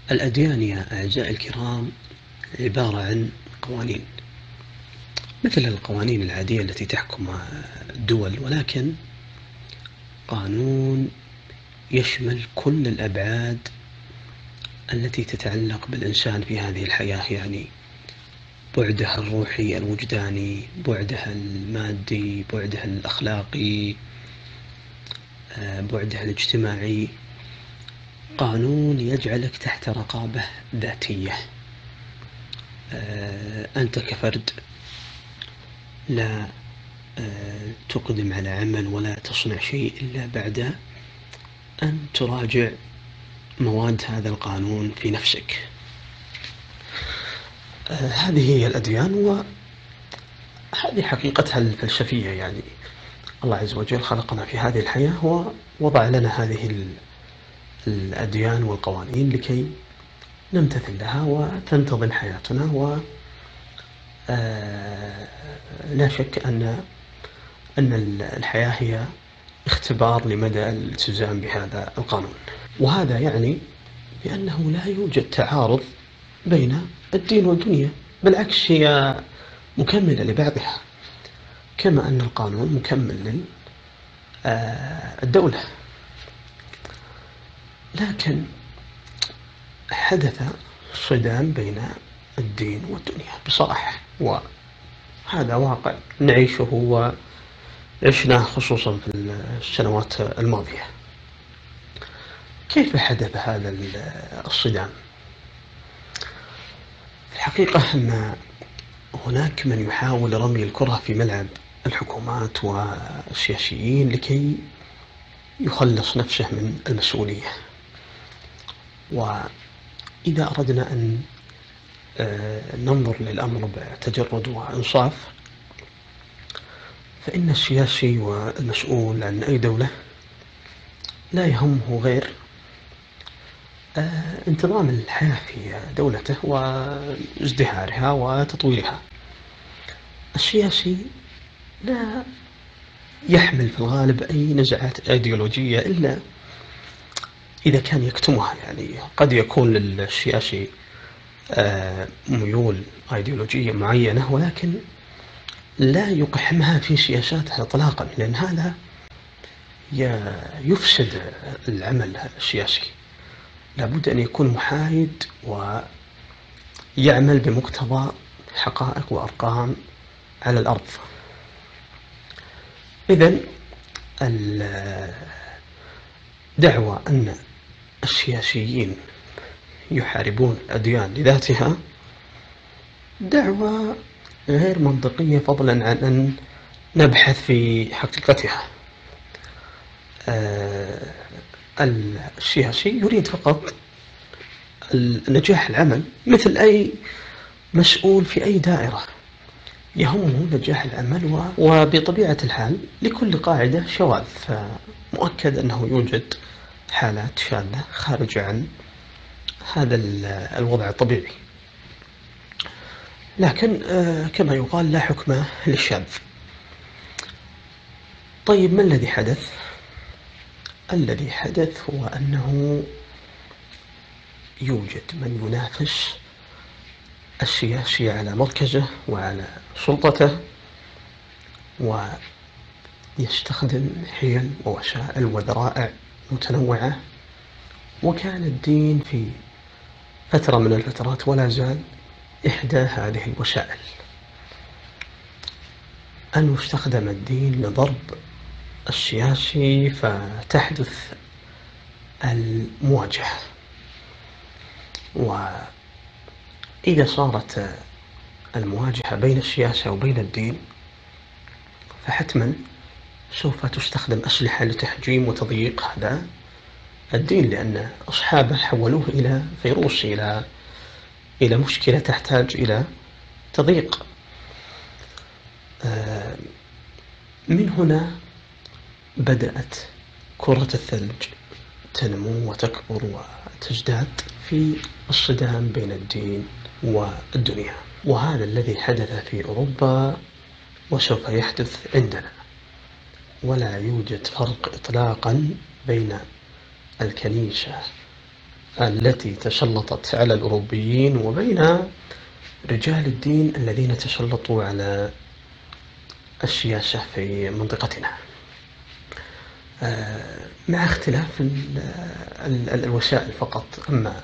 الأديان يا أعزائي الكرام عبارة عن قوانين مثل القوانين العادية التي تحكم الدول، ولكن قانون يشمل كل الأبعاد التي تتعلق بالإنسان في هذه الحياة، يعني بعدها الروحي الوجداني، بعدها المادي، بعدها الأخلاقي، بعدها الاجتماعي. قانون يجعلك تحت رقابة ذاتية. أنت كفرد لا تقدم على عمل ولا تصنع شيء إلا بعد أن تراجع مواد هذا القانون في نفسك. هذه هي الأديان، وهذه حقيقتها الفلسفية. يعني الله عز وجل خلقنا في هذه الحياة ووضع لنا هذه الأديان والقوانين لكي نمتثل لها وتنتظم حياتنا. لا شك أن الحياة هي اختبار لمدى الالتزام بهذا القانون، وهذا يعني بأنه لا يوجد تعارض بين الدين والدنيا، بالعكس هي مكملة لبعضها، كما أن القانون مكمل للدولة. لكن حدث صدام بين الدين والدنيا بصراحة، وهذا واقع نعيشه وعشناه خصوصا في السنوات الماضية. كيف حدث هذا الصدام؟ الحقيقة أن هناك من يحاول رمي الكرة في ملعب الحكومات والسياسيين لكي يخلص نفسه من المسؤولية. وإذا أردنا أن ننظر للأمر بتجرد وإنصاف، فإن السياسي والمسؤول عن أي دولة لا يهمه غير انتظام الحياة في دولته وازدهارها وتطويرها. السياسي لا يحمل في الغالب أي نزعات أيديولوجية إلا إذا كان يكتمها. يعني قد يكون للسياسي ميول أيديولوجية معينة، ولكن لا يقحمها في سياساته إطلاقا، لأن هذا يفسد العمل السياسي. لابد أن يكون محايد ويعمل بمقتضى حقائق وأرقام على الأرض. إذن الدعوة أن السياسيين يحاربون الأديان لذاتها دعوة غير منطقية، فضلا عن أن نبحث في حقيقتها. السياسي يريد فقط نجاح العمل مثل أي مسؤول في أي دائرة، يهمه نجاح العمل، وبطبيعة الحال لكل قاعدة شواذ، فمؤكد أنه يوجد حالات شاذة خارجة عن هذا الوضع الطبيعي. لكن كما يقال لا حكم للشاذ. طيب ما الذي حدث؟ الذي حدث هو أنه يوجد من ينافس السياسي على مركزه وعلى سلطته، ويستخدم حيل ووسائل وذرائع متنوعة. وكان الدين في فترة من الفترات ولا زال إحدى هذه الوسائل، أن يستخدم الدين لضرب السياسي فتحدث المواجهة. وإذا صارت المواجهة بين السياسة وبين الدين فحتما سوف تستخدم أسلحة لتحجيم وتضييق هذا الدين، لأن أصحابه حولوه إلى فيروس، إلى مشكلة تحتاج إلى تضييق. من هنا بدأت كرة الثلج تنمو وتكبر وتزداد في الصدام بين الدين والدنيا. وهذا الذي حدث في أوروبا وسوف يحدث عندنا. ولا يوجد فرق إطلاقا بين الكنيسة التي تسلطت على الأوروبيين وبين رجال الدين الذين تسلطوا على السياسة في منطقتنا، مع اختلاف الوسائل فقط. أما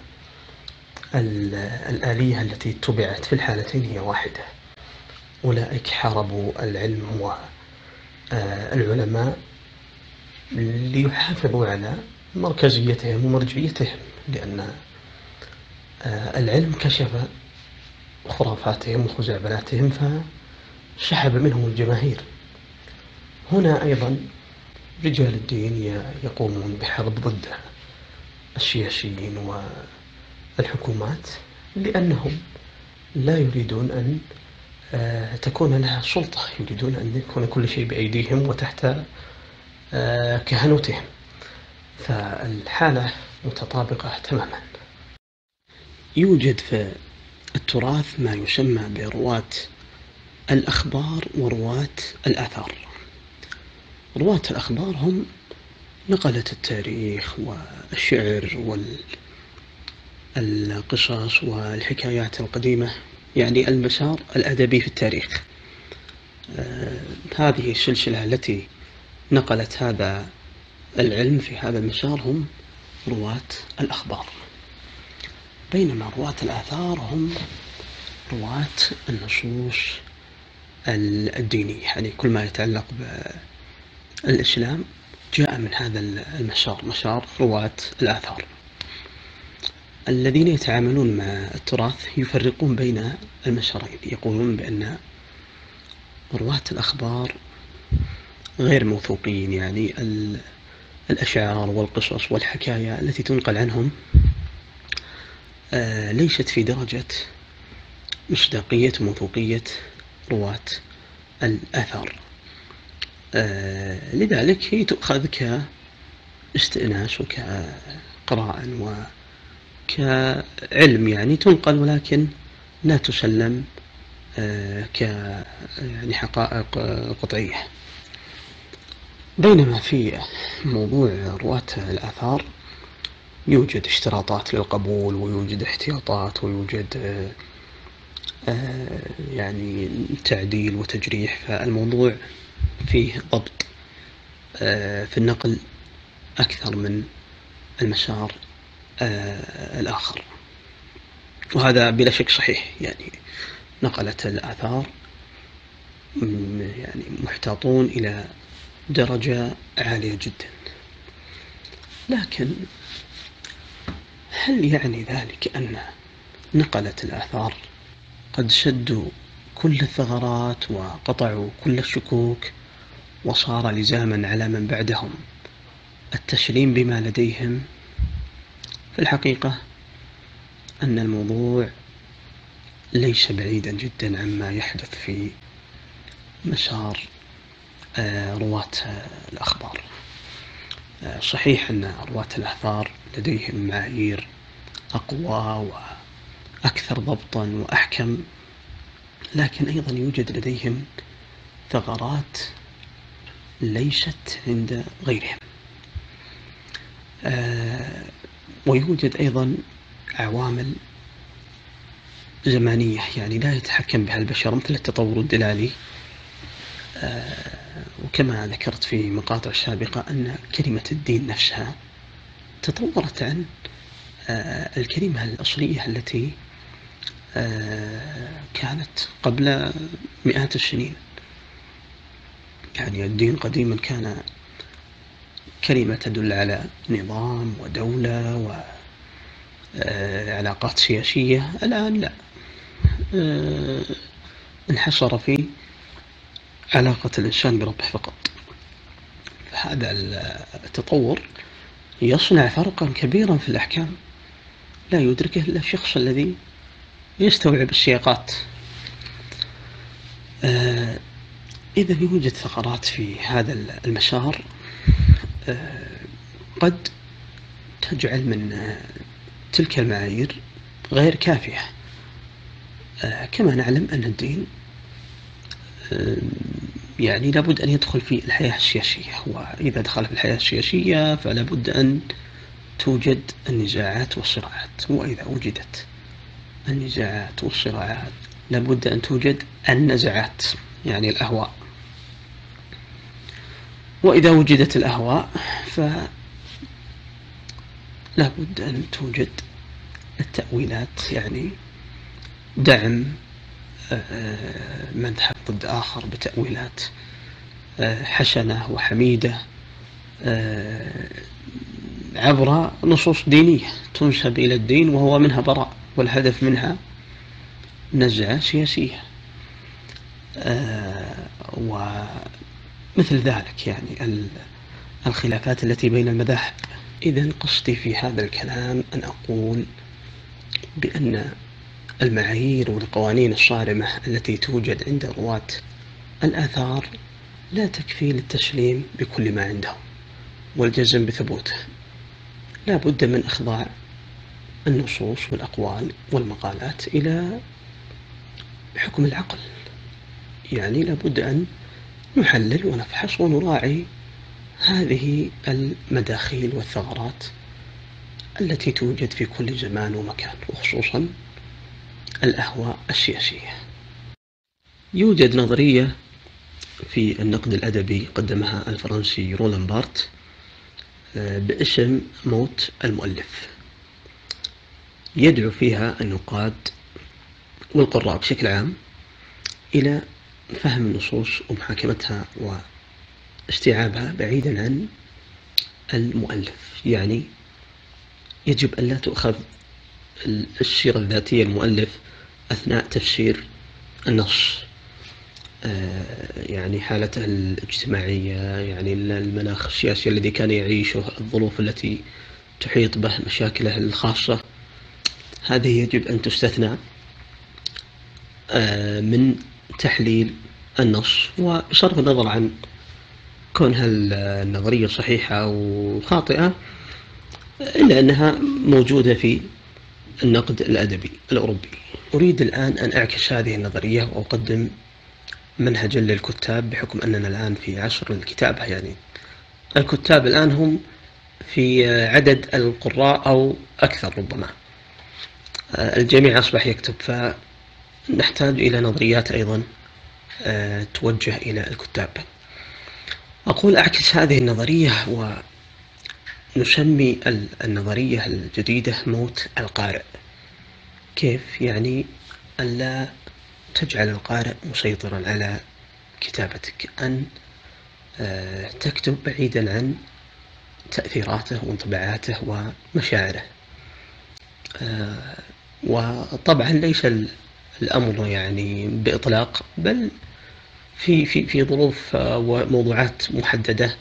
الآلية التي اتبعت في الحالتين هي واحدة. أولئك حاربوا العلم والعلماء ليحافظوا على مركزيتهم ومرجعيتهم، لأن العلم كشف خرافاتهم وخزعبلاتهم فسحب منهم الجماهير. هنا أيضا رجال الدين يقومون بحرب ضد السياسيين والحكومات، لأنهم لا يريدون أن تكون لها سلطة، يريدون أن يكون كل شيء بأيديهم وتحت كهنوتهم. فالحالة متطابقة تماما. يوجد في التراث ما يسمى برواة الأخبار ورواة الآثار. رواة الأخبار هم نقلة التاريخ والشعر والقصص والحكايات القديمة، يعني المسار الأدبي في التاريخ. هذه السلسلة التي نقلت هذا العلم في هذا المسار هم رواة الأخبار. بينما رواة الآثار هم رواة النصوص الدينية، يعني كل ما يتعلق بالإسلام جاء من هذا المسار، مسار رواة الآثار. الذين يتعاملون مع التراث يفرقون بين المسارين، يقولون بأن رواة الأخبار غير موثوقين، يعني الأشعار والقصص والحكاية التي تنقل عنهم ليست في درجة مصداقية وموثوقية رواة الآثار. لذلك هي تؤخذ كاستئناس وكقراء وكعلم، يعني تنقل ولكن لا تسلم يعني حقائق قطعية. بينما في موضوع رواة الآثار يوجد اشتراطات للقبول، ويوجد احتياطات، ويوجد يعني تعديل وتجريح. فالموضوع فيه ضبط في النقل أكثر من المسار الآخر، وهذا بلا شك صحيح. يعني نقلت الآثار يعني محتاطون إلى درجة عالية جدا. لكن هل يعني ذلك أن نقلت الآثار قد سدوا كل الثغرات وقطعوا كل الشكوك، وصار لزاما على من بعدهم التسليم بما لديهم؟ في الحقيقة أن الموضوع ليس بعيدا جدا عما يحدث في مسار رواة الأخبار. صحيح أن رواة الآثار لديهم معايير أقوى وأكثر ضبطا وأحكم، لكن أيضا يوجد لديهم ثغرات ليست عند غيرهم. ويوجد أيضا عوامل زمانية يعني لا يتحكم بها البشر، مثل التطور الدلالي. وكما ذكرت في مقاطع سابقة أن كلمة الدين نفسها تطورت عن الكلمة الأصلية التي كانت قبل مئات السنين. يعني الدين قديما كان كلمة تدل على نظام ودولة وعلاقات سياسية. الآن لا، انحصر في علاقة الإنسان بربه فقط. فهذا التطور يصنع فرقا كبيرا في الأحكام لا يدركه إلا الشخص الذي يستوعب السياقات. إذا يوجد ثغرات في هذا المسار قد تجعل من تلك المعايير غير كافية. كما نعلم أن الدين يعني لابد أن يدخل في الحياة السياسية، وإذا دخل في الحياة السياسية فلا بد أن توجد النزاعات والصراعات، وإذا وجدت النزاعات والصراعات لابد أن توجد النزعات، يعني الأهواء. وإذا وجدت الأهواء فلا بد أن توجد التأويلات، يعني دعم مذهب ضد آخر بتأويلات حسنة وحميدة عبر نصوص دينية تنسب إلى الدين وهو منها براء، والهدف منها نزعة سياسية ومثل ذلك، يعني الخلافات التي بين المذاهب. إذن قصدي في هذا الكلام أن أقول بأن المعايير والقوانين الصارمة التي توجد عند رواة الآثار لا تكفي للتسليم بكل ما عندهم والجزم بثبوته، لا بد من إخضاع النصوص والأقوال والمقالات إلى حكم العقل، يعني لا بد أن نحلل ونفحص ونراعي هذه المداخيل والثغرات التي توجد في كل زمان ومكان، وخصوصا الأهواء السياسية. يوجد نظرية في النقد الأدبي قدمها الفرنسي رولان بارت باسم موت المؤلف، يدعو فيها النقاد والقراء بشكل عام إلى فهم النصوص ومحاكمتها واستيعابها بعيدا عن المؤلف. يعني يجب أن لا تؤخذ السيرة الذاتية المؤلف أثناء تفسير النص، يعني حالته الاجتماعية، يعني المناخ السياسي الذي كان يعيشه، الظروف التي تحيط به، مشاكله الخاصة، هذه يجب أن تستثنى من تحليل النص، وبصرف النظر عن كونها النظرية صحيحة أو خاطئة إلا أنها موجودة في النقد الأدبي الأوروبي. أريد الآن أن أعكس هذه النظرية وأقدم منهجا للكتاب، بحكم أننا الآن في عصر الكتابة، يعني الكتاب الآن هم في عدد القراء أو أكثر ربما، الجميع أصبح يكتب، فنحتاج إلى نظريات أيضا توجه إلى الكتاب. أقول أعكس هذه النظرية ونسمي النظرية الجديدة موت القارئ. كيف؟ يعني ألا تجعل القارئ مسيطرا على كتابتك، أن تكتب بعيدا عن تأثيراته وانطباعاته ومشاعره. وطبعا ليس الأمر يعني بإطلاق، بل في ظروف وموضوعات محددة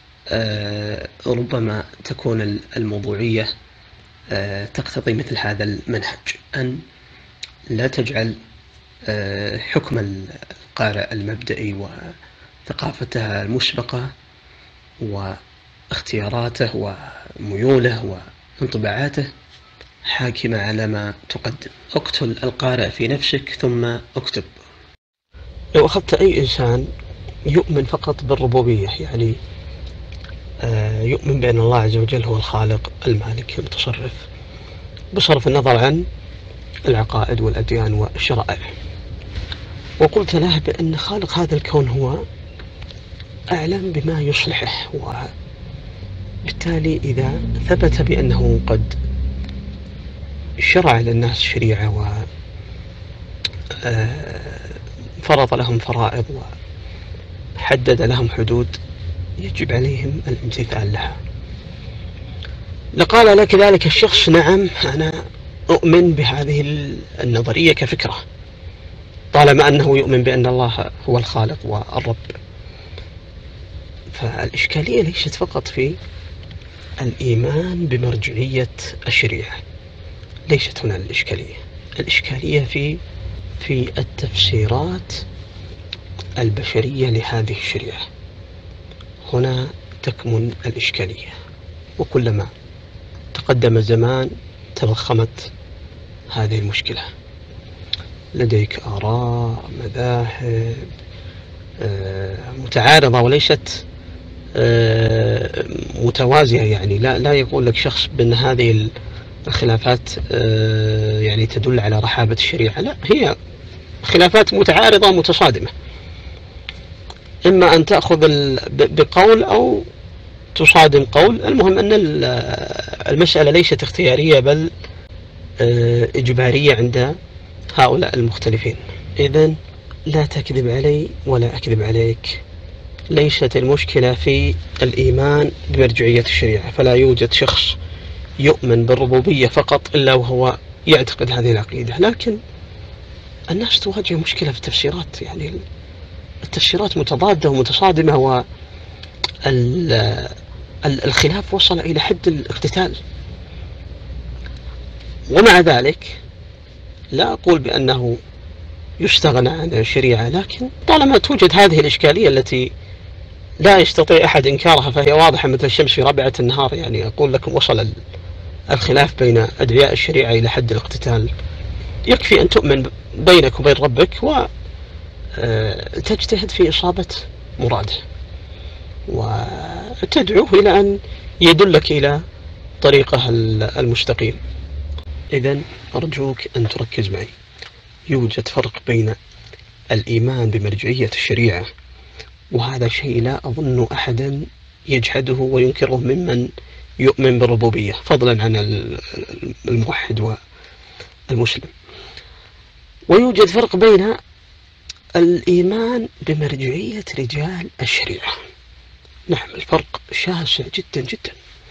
ربما تكون الموضوعية تقتضي مثل هذا المنهج، أن لا تجعل حكم القارئ المبدئي وثقافته المسبقة واختياراته وميوله وانطباعاته حاكمة على ما تقدم. اقتل القارئ في نفسك ثم اكتب. لو أخذت أي إنسان يؤمن فقط بالربوبية، يعني يؤمن بأن الله عز وجل هو الخالق المالك المتصرف بصرف النظر عن العقائد والأديان والشرائع، وقلت له بأن خالق هذا الكون هو أعلم بما يصلحه، وبالتالي إذا ثبت بأنه قد شرع للناس شريعة وفرض لهم فرائض وحدد لهم حدود يجب عليهم الامتثال لها، لقال لك ذلك الشخص نعم أنا أؤمن بهذه النظرية كفكرة، طالما أنه يؤمن بأن الله هو الخالق والرب. فالإشكالية ليست فقط في الإيمان بمرجعية الشريعة، ليست هنا الإشكالية. الإشكالية في التفسيرات البشرية لهذه الشريعة، هنا تكمن الإشكالية. وكلما تقدم الزمان تضخمت هذه المشكلة، لديك آراء مذاهب متعارضة وليست متوازية، يعني لا يقول لك شخص بأن هذه الخلافات يعني تدل على رحابة الشريعة، لا، هي خلافات متعارضة متصادمة، إما أن تأخذ بقول أو تصادم قول. المهم أن المسألة ليست اختيارية بل إجبارية عند هؤلاء المختلفين. إذن لا تكذب علي ولا أكذب عليك، ليست المشكلة في الإيمان بمرجعية الشريعة، فلا يوجد شخص يؤمن بالربوبية فقط إلا وهو يعتقد هذه العقيدة، لكن الناس تواجه مشكلة في التفسيرات، يعني التفسيرات متضادة ومتصادمة، والخلاف وصل إلى حد الاقتتال. ومع ذلك لا أقول بأنه يستغنى عن الشريعة، لكن طالما توجد هذه الإشكالية التي لا يستطيع أحد إنكارها فهي واضحة مثل الشمس في رابعة النهار، يعني أقول لكم وصل الخلاف بين أدعياء الشريعة إلى حد الاقتتال، يكفي أن تؤمن بينك وبين ربك وتجتهد في إصابة مراده وتدعوه إلى أن يدلك إلى طريقه المستقيم. إذن أرجوك أن تركز معي، يوجد فرق بين الإيمان بمرجعية الشريعة، وهذا شيء لا أظن أحدا يجحده وينكره ممن يؤمن بالربوبية، فضلا عن الموحد والمسلم. ويوجد فرق بين الإيمان بمرجعية رجال الشريعة. نعم، الفرق شاسع جدا جدا.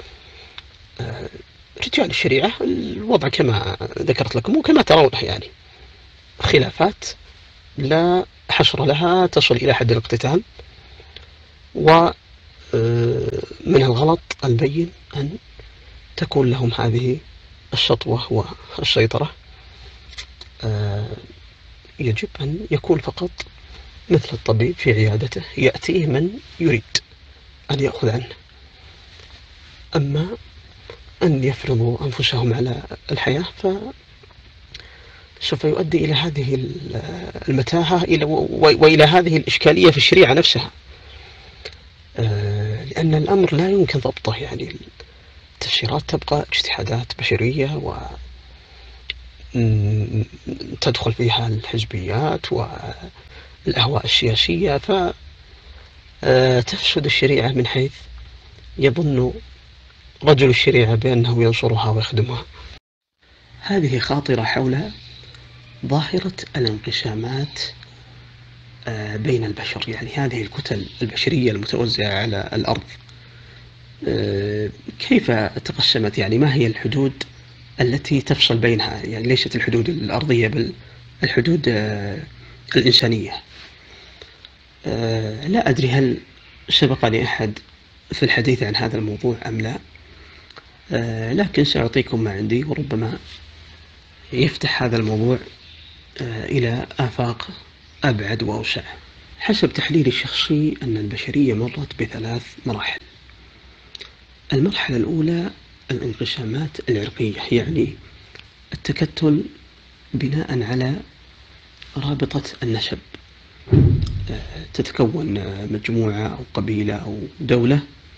رجال الشريعة الوضع كما ذكرت لكم وكما ترونه، يعني خلافات لا حصر لها تصل إلى حد الاقتتال، ومن الغلط البين أن تكون لهم هذه السطوة والسيطرة. يجب أن يكون فقط مثل الطبيب في عيادته، يأتيه من يريد أن يأخذ عنه. أما أن يفرضوا أنفسهم على الحياة فسوف يؤدي إلى هذه المتاهة وإلى هذه الإشكالية في الشريعة نفسها، لأن الأمر لا يمكن ضبطه، يعني التفسيرات تبقى اجتهادات بشرية وتدخل فيها الحزبيات والأهواء السياسية، فتفسد الشريعة من حيث يظن رجل الشريعة بأنه ينصرها ويخدمها. هذه خاطرة حول ظاهرة الانقسامات بين البشر، يعني هذه الكتل البشرية المتوزعة على الأرض كيف تقسمت، يعني ما هي الحدود التي تفصل بينها، يعني ليست الحدود الأرضية بل الحدود الإنسانية. لا أدري هل سبقني أحد في الحديث عن هذا الموضوع أم لا، لكن سأعطيكم ما عندي وربما يفتح هذا الموضوع إلى آفاق أبعد وأوسع. حسب تحليلي الشخصي أن البشرية مرت بثلاث مراحل. المرحلة الأولى الانقسامات العرقية، يعني التكتل بناء على رابطة النسب، تتكون مجموعة أو قبيلة أو دولة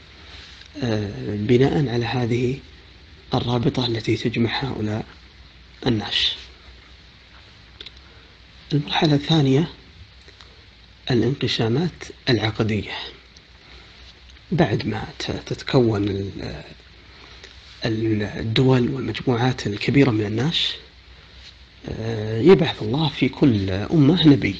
بناء على هذه الرابطة التي تجمع هؤلاء الناس. المرحلة الثانية الانقسامات العقدية، بعد ما تتكون الدول والمجموعات الكبيرة من الناس يبعث الله في كل أمة نبي،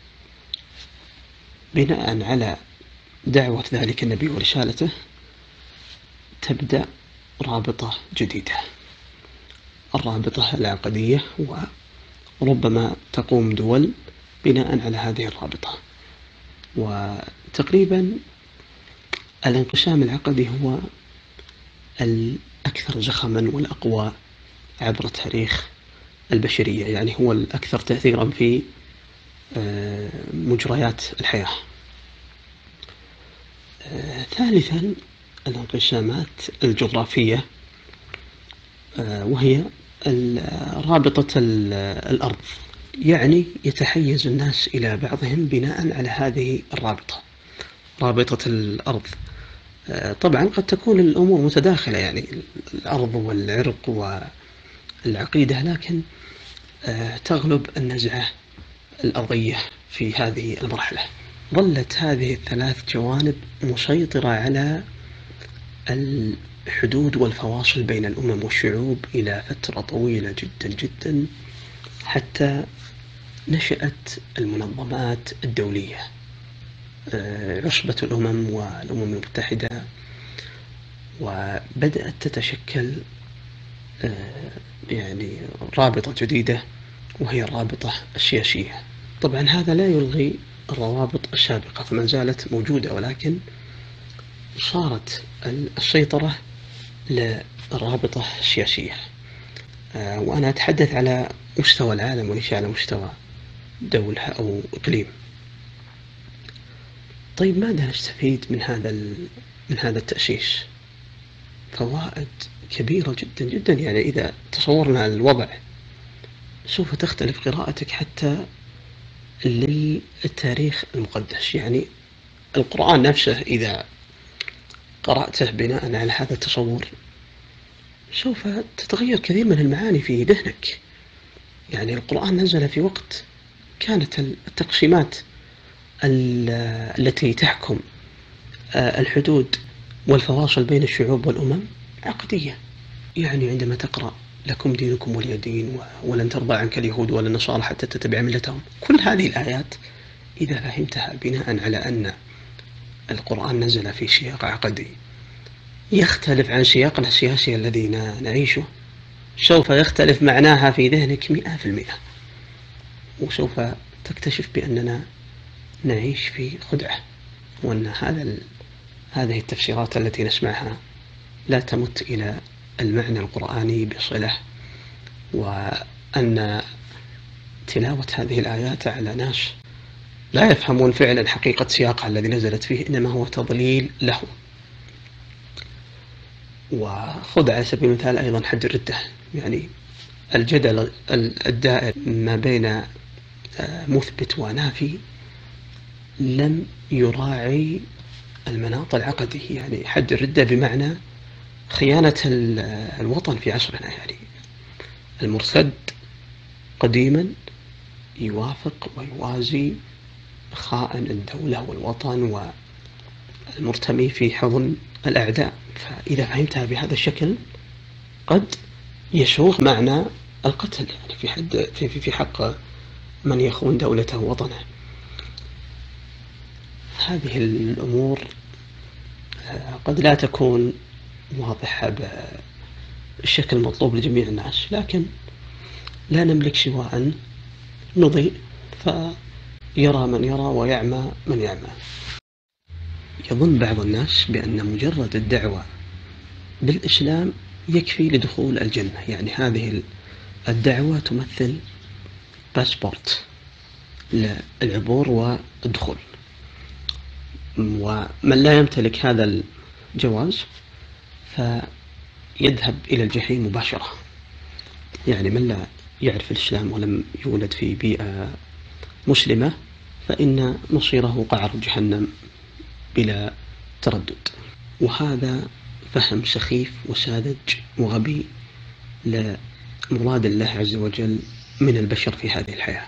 بناء على دعوة ذلك النبي ورسالته تبدأ رابطة جديدة، الرابطة العقدية، وربما تقوم دول بناء على هذه الرابطة. وتقريبا الانقسام العقدي هو الأكثر زخما والأقوى عبر تاريخ البشرية، يعني هو الأكثر تأثيرا في مجريات الحياة. ثالثا الانقسامات الجغرافية، وهي رابطة الأرض، يعني يتحيز الناس إلى بعضهم بناء على هذه الرابطة، رابطة الأرض، طبعا قد تكون الأمور متداخلة، يعني الأرض والعرق والعقيدة، لكن تغلب النزعة الأرضية في هذه المرحلة. ظلت هذه الثلاث جوانب مسيطرة على الحدود والفواصل بين الأمم والشعوب إلى فترة طويلة جدا جدا، حتى نشأت المنظمات الدولية، عصبة الأمم والأمم المتحدة، وبدأت تتشكل يعني رابطة جديدة وهي الرابطة السياسية. طبعا هذا لا يلغي الروابط السابقة، فما زالت موجودة، ولكن صارت السيطرة للرابطة السياسية. وأنا أتحدث على مستوى العالم وليس على مستوى دولة أو إقليم. طيب ماذا نستفيد من هذا التأسيس؟ فوائد كبيرة جدا جدا. يعني إذا تصورنا الوضع سوف تختلف قراءتك حتى للتاريخ المقدس. يعني القرآن نفسه إذا قرأته بناء على هذا التصور سوف تتغير كثير من المعاني في ذهنك. يعني القرآن نزل في وقت كانت التقسيمات التي تحكم الحدود والفواصل بين الشعوب والأمم عقدية. يعني عندما تقرأ لكم دينكم ولي دين ولن ترضى عنك اليهود ولا النصارى حتى تتبع ملتهم، كل هذه الآيات إذا فهمتها بناء على أن القرآن نزل في سياق عقدي يختلف عن سياقنا السياسي الذي نعيشه، سوف يختلف معناها في ذهنك 100%، وسوف تكتشف بأننا نعيش في خدعة، وأن هذه التفسيرات التي نسمعها لا تمت إلى المعنى القرآني بصلة، وأن تلاوة هذه الآيات على ناس لا يفهمون فعلا حقيقة سياقها الذي نزلت فيه، إنما هو تضليل له. وخذ على سبيل المثال أيضا حد الردة. يعني الجدل الدائر ما بين مثبت ونافي لم يراعي المناط العقدي. يعني حد الردة بمعنى خيانة الوطن في عصرنا. يعني المرتد قديما يوافق ويوازي خائن الدولة والوطن والمرتمي في حضن الأعداء. فإذا فهمتها بهذا الشكل قد يسوغ معنى القتل، يعني في حق من يخون دولته ووطنه. هذه الأمور قد لا تكون واضحة بالشكل المطلوب لجميع الناس، لكن لا نملك سوى أن نضيء فيرى من يرى ويعمى من يعمى. يظن بعض الناس بأن مجرد الدعوة بالإسلام يكفي لدخول الجنة. يعني هذه الدعوة تمثل باسبورت للعبور والدخول، ومن لا يمتلك هذا الجواز فيذهب إلى الجحيم مباشرة. يعني من لا يعرف الإسلام ولم يولد في بيئة مسلمة فإن مصيره قعر جهنم بلا تردد. وهذا فهم سخيف وساذج وغبي لمراد الله عز وجل من البشر في هذه الحياة.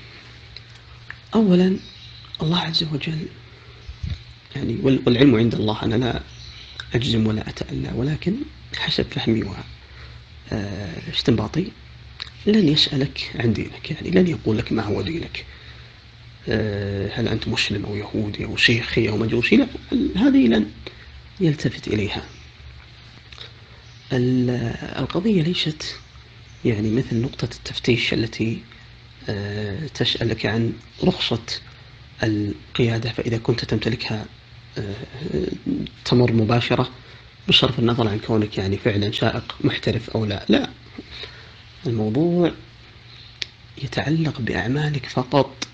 أولا الله عز وجل، يعني والعلم عند الله، أنا لا أجزم ولا أتألى، ولكن حسب فهمي واستنباطي لن يسألك عن دينك. يعني لن يقول لك ما هو دينك، هل أنت مسلم أو يهودي أو شيخي أو مجوسي، لا، هذه لن يلتفت إليها. القضية ليست يعني مثل نقطة التفتيش التي تسألك عن رخصة القيادة، فإذا كنت تمتلكها تمر مباشرة بصرف النظر عن كونك يعني فعلا سائق محترف أو لا. لا، الموضوع يتعلق بأعمالك فقط.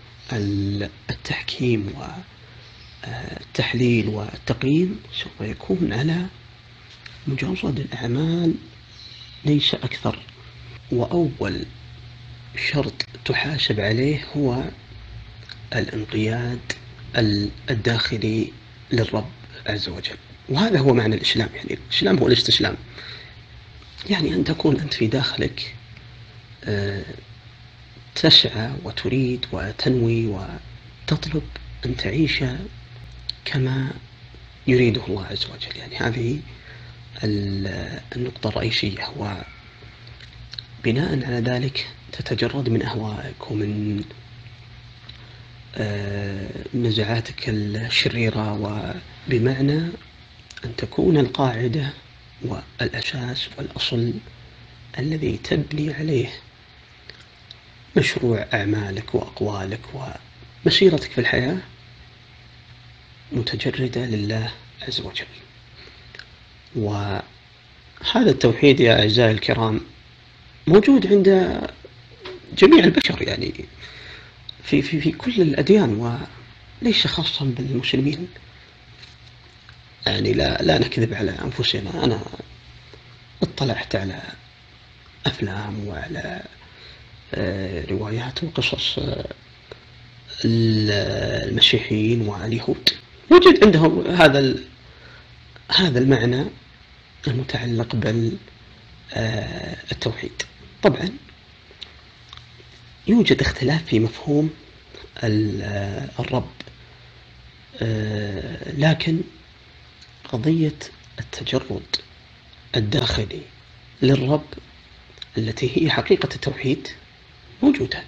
التحكيم والتحليل والتقييم سوف يكون على مجرد الأعمال ليس أكثر. وأول شرط تحاسب عليه هو الانقياد الداخلي للرب عز وجل. وهذا هو معنى الإسلام. يعني الإسلام هو الاستسلام، يعني أن تكون أنت في داخلك تسعى وتريد وتنوي وتطلب أن تعيش كما يريده الله عز وجل. يعني هذه النقطة الرئيسية، وبناء على ذلك تتجرد من أهوائك ومن نزعاتك الشريرة، وبمعنى أن تكون القاعدة والأساس والأصل الذي تبني عليه مشروع أعمالك وأقوالك ومسيرتك في الحياة متجردة لله عز وجل. وهذا التوحيد يا أعزائي الكرام موجود عند جميع البشر، يعني في كل الأديان وليس خاصا بالمسلمين. يعني لا نكذب على أنفسنا، أنا اطلعت على أفلام وعلى روايات وقصص المسيحيين واليهود، وجد عندهم هذا المعنى المتعلق بالتوحيد. طبعا يوجد اختلاف في مفهوم الرب، لكن قضية التجرد الداخلي للرب التي هي حقيقة التوحيد موجودة.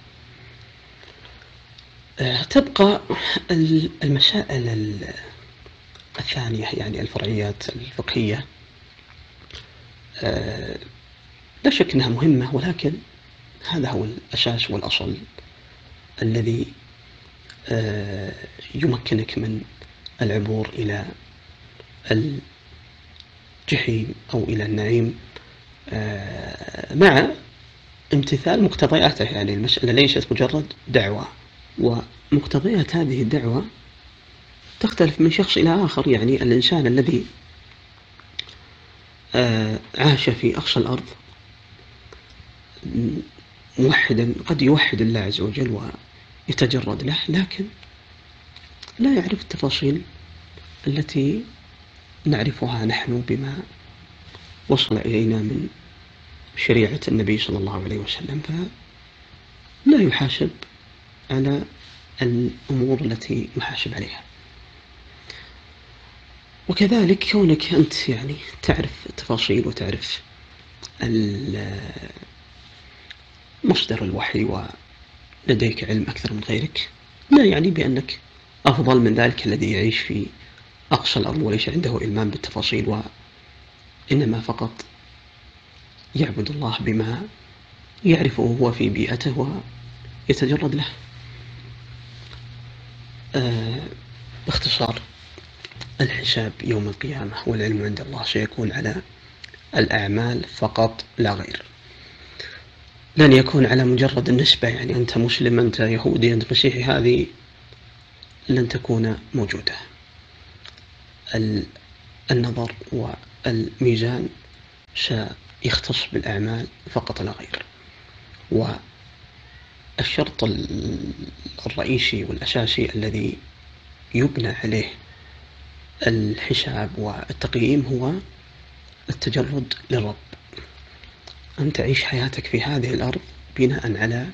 تبقى المسائل الثانية، يعني الفرعيات الفقهية، لا شك أنها مهمة، ولكن هذا هو الأساس والأصل الذي يمكنك من العبور إلى الجحيم أو إلى النعيم مع امتثال مقتضياته. يعني المسألة ليست مجرد دعوة، ومقتضيات هذه الدعوة تختلف من شخص إلى آخر. يعني الإنسان الذي عاش في أقصى الأرض موحدا قد يوحد الله عز وجل ويتجرد له، لكن لا يعرف التفاصيل التي نعرفها نحن بما وصل إلينا من شريعة النبي صلى الله عليه وسلم، فلا يحاسب على الأمور التي يحاسب عليها. وكذلك كونك أنت يعني تعرف التفاصيل وتعرف مصدر الوحي ولديك علم أكثر من غيرك، لا يعني بأنك أفضل من ذلك الذي يعيش في أقصى الأرض وليس عنده إلمام بالتفاصيل، وإنما فقط يعبد الله بما يعرفه هو في بيئته ويتجرد له. باختصار، الحساب يوم القيامة والعلم عند الله سيكون على الأعمال فقط لا غير، لن يكون على مجرد النسبة. يعني أنت مسلم، أنت يهودي، أنت مسيحي، هذه لن تكون موجودة. النظر والميزان سيختص بالأعمال فقط لا غير. والشرط الرئيسي والأساسي الذي يبنى عليه الحساب والتقييم هو التجرد للرب، أن تعيش حياتك في هذه الأرض بناء على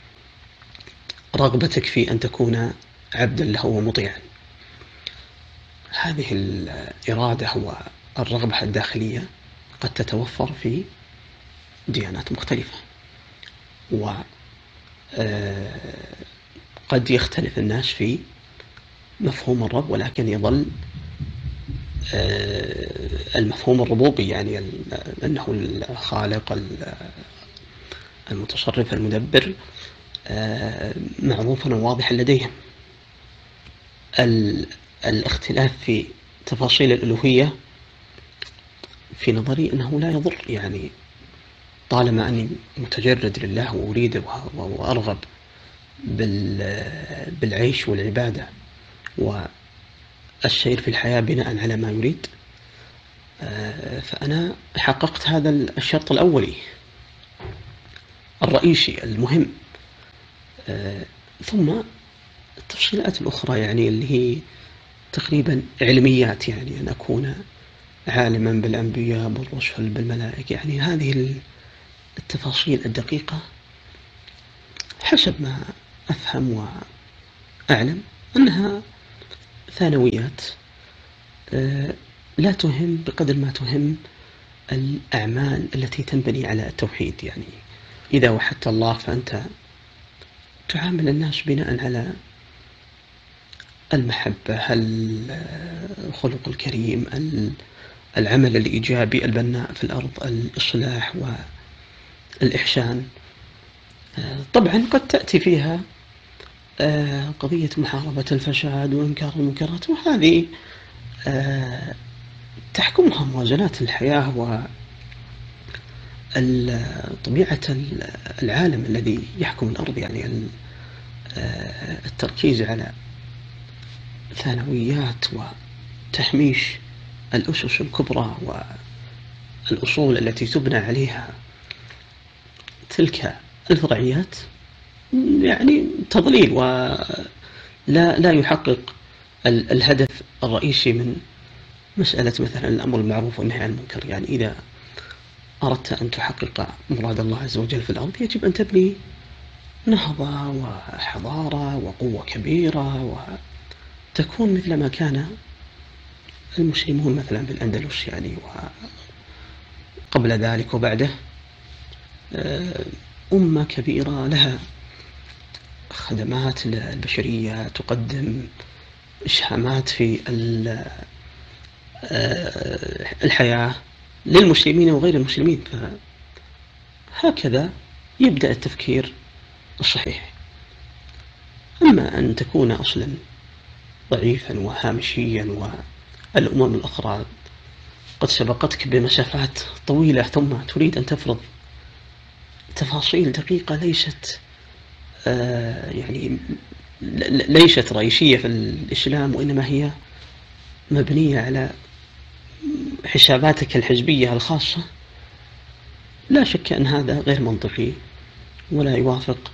رغبتك في أن تكون عبدا له ومطيعا. هذه الإرادة والرغبة الداخلية قد تتوفر في ديانات مختلفة، وقد يختلف الناس في مفهوم الرب، ولكن يظل المفهوم الربوبي، يعني أنه الخالق المتصرف المدبر معروفا وواضحا لديهم. الاختلاف في تفاصيل الألوهية في نظري أنه لا يضر، يعني طالما أني متجرد لله وأريد وأرغب بالعيش والعبادة والسير في الحياة بناء على ما يريد، فأنا حققت هذا الشرط الأولي الرئيسي المهم. ثم التفصيلات الأخرى يعني اللي هي تقريبا علميات، يعني أن أكون عالما بالأنبياء بالرسل بالملائكة. يعني هذه التفاصيل الدقيقة حسب ما أفهم وأعلم أنها ثانويات لا تهم بقدر ما تهم الأعمال التي تنبني على التوحيد. يعني إذا وحدت الله فأنت تعامل الناس بناء على المحبة، الخلق الكريم، العمل الإيجابي البناء في الأرض، الإصلاح والإحسان. طبعا قد تأتي فيها قضية محاربة الفساد وإنكار المنكرات، وهذه تحكمها موازنات الحياة وطبيعة العالم الذي يحكم الأرض. يعني التركيز على ثانويات وتهميش الأسس الكبرى والأصول التي تبنى عليها تلك الفرعيات يعني تضليل ولا يحقق الهدف الرئيسي من مسألة مثلا الأمر بالمعروف والنهي عن المنكر. يعني إذا أردت أن تحقق مراد الله عز وجل في الأرض يجب أن تبني نهضة وحضارة وقوة كبيرة، وتكون مثل ما كان المسلمون مثلا بالأندلس يعني وقبل ذلك وبعده أمة كبيرة لها خدمات للبشرية، تقدم إسهامات في الحياة للمسلمين وغير المسلمين. فهكذا يبدأ التفكير الصحيح. أما أن تكون أصلا ضعيفا وهامشيا والأمم الأخرى قد سبقتك بمسافات طويلة ثم تريد أن تفرض تفاصيل دقيقة ليست يعني ليست رئيسية في الإسلام، وإنما هي مبنية على حساباتك الحزبية الخاصة، لا شك أن هذا غير منطقي ولا يوافق